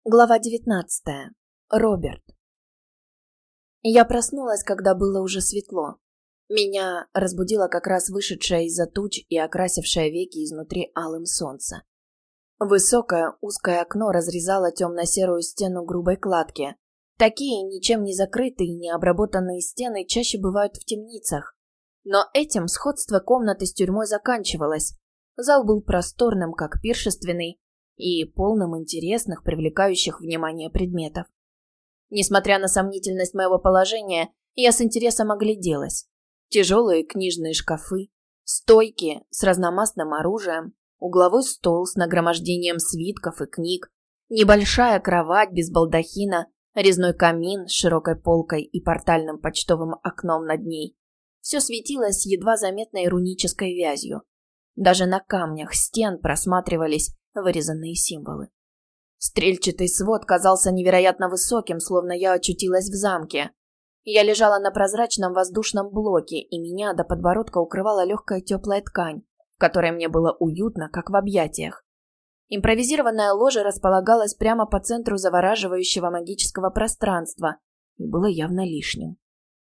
Глава 19. Роберт. Я проснулась, когда было уже светло. Меня разбудило как раз вышедшее из-за туч и окрасившее веки изнутри алым солнце. Высокое узкое окно разрезало темно-серую стену грубой кладки. Такие ничем не закрытые и не обработанные стены чаще бывают в темницах. Но этим сходство комнаты с тюрьмой заканчивалось. Зал был просторным, как пиршественный, и полным интересных, привлекающих внимание предметов. Несмотря на сомнительность моего положения, я с интересом огляделась. Тяжелые книжные шкафы, стойки с разномастным оружием, угловой стол с нагромождением свитков и книг, небольшая кровать без балдахина, резной камин с широкой полкой и портальным почтовым окном над ней. Все светилось едва заметной рунической вязью. Даже на камнях стен просматривались вырезанные символы. Стрельчатый свод казался невероятно высоким, словно я очутилась в замке. Я лежала на прозрачном воздушном блоке, и меня до подбородка укрывала легкая теплая ткань, в которой мне было уютно, как в объятиях. Импровизированное ложе располагалось прямо по центру завораживающего магического пространства и было явно лишним.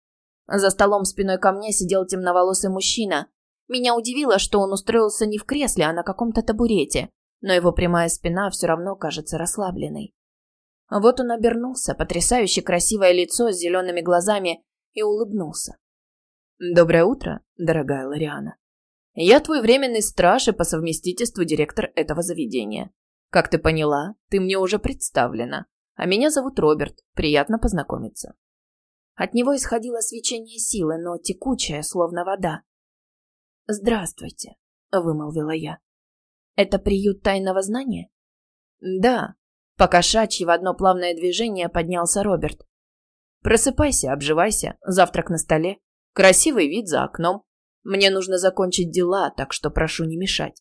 За столом спиной ко мне сидел темноволосый мужчина. Меня удивило, что он устроился не в кресле, а на каком-то табурете, но его прямая спина все равно кажется расслабленной. Вот он обернулся, потрясающе красивое лицо с зелеными глазами, и улыбнулся. «Доброе утро, дорогая Лориана. Я твой временный страж и по совместительству директор этого заведения. Как ты поняла, ты мне уже представлена, а меня зовут Роберт, приятно познакомиться». От него исходило свечение силы, но текучее, словно вода. «Здравствуйте», — вымолвила я. «Это приют тайного знания?» «Да». Покошачьи в одно плавное движение поднялся Роберт. «Просыпайся, обживайся, завтрак на столе. Красивый вид за окном. Мне нужно закончить дела, так что прошу не мешать».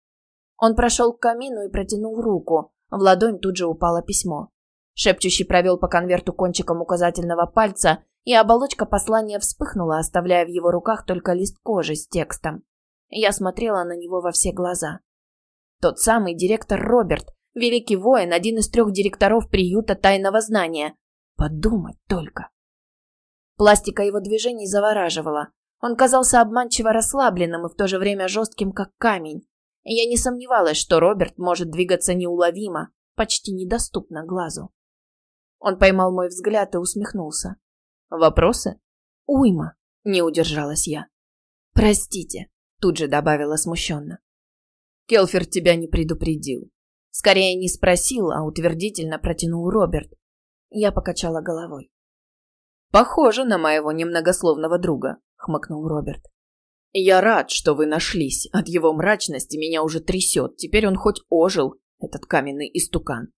Он прошел к камину и протянул руку. В ладонь тут же упало письмо. Шепчущий провел по конверту кончиком указательного пальца, и оболочка послания вспыхнула, оставляя в его руках только лист кожи с текстом. Я смотрела на него во все глаза. Тот самый директор Роберт, великий воин, один из 3 директоров приюта тайного знания. Подумать только. Пластика его движений завораживала. Он казался обманчиво расслабленным и в то же время жестким, как камень. Я не сомневалась, что Роберт может двигаться неуловимо, почти недоступно глазу. Он поймал мой взгляд и усмехнулся. «Вопросы?» «Уйма», — не удержалась я. «Простите», — тут же добавила смущенно. «Келфер тебя не предупредил. Скорее не спросил, а утвердительно протянул Роберт». Я покачала головой. «Похоже на моего немногословного друга», — хмыкнул Роберт. «Я рад, что вы нашлись. От его мрачности меня уже трясет. Теперь он хоть ожил, этот каменный истукан».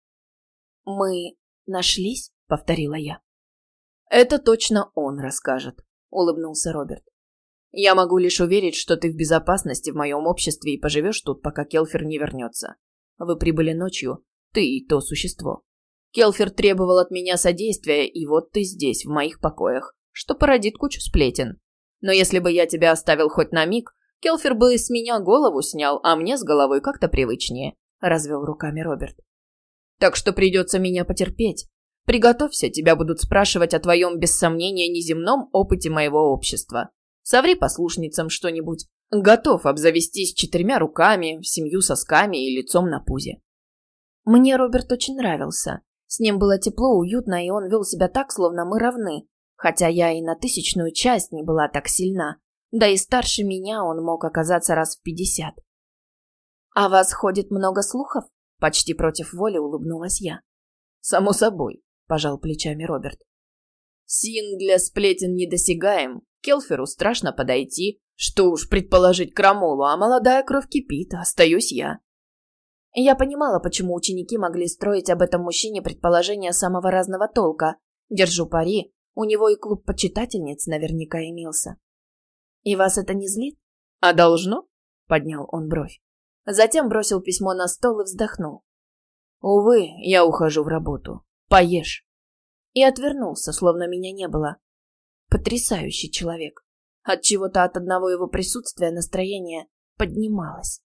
«Мы нашлись?» — повторила я. «Это точно он расскажет», — улыбнулся Роберт. «Я могу лишь уверить, что ты в безопасности в моем обществе и поживешь тут, пока Келфер не вернется. Вы прибыли ночью, ты и то существо. Келфер требовал от меня содействия, и вот ты здесь, в моих покоях, что породит кучу сплетен. Но если бы я тебя оставил хоть на миг, Келфер бы с меня голову снял, а мне с головой как-то привычнее», — развел руками Роберт. «Так что придется меня потерпеть. Приготовься, тебя будут спрашивать о твоем, без сомнения, неземном опыте моего общества. Соври послушницам что-нибудь. Готов обзавестись 4 руками, 7 сосками и лицом на пузе». Мне Роберт очень нравился. С ним было тепло, уютно, и он вел себя так, словно мы равны. Хотя я и на 1000-ую часть не была так сильна. Да и старше меня он мог оказаться раз в 50. «А вас ходит много слухов?» Почти против воли улыбнулась я. «Само собой», — пожал плечами Роберт. «Син для сплетен недосягаем. Келферу страшно подойти. Что уж предположить крамолу, а молодая кровь кипит, остаюсь я». Я понимала, почему ученики могли строить об этом мужчине предположения самого разного толка. Держу пари, у него и клуб почитательниц наверняка имелся. «И вас это не злит?» «А должно?» — поднял он бровь. Затем бросил письмо на стол и вздохнул. «Увы, я ухожу в работу. Поешь». И отвернулся, словно меня не было. Потрясающий человек. От чего-то от одного его присутствия настроение поднималось.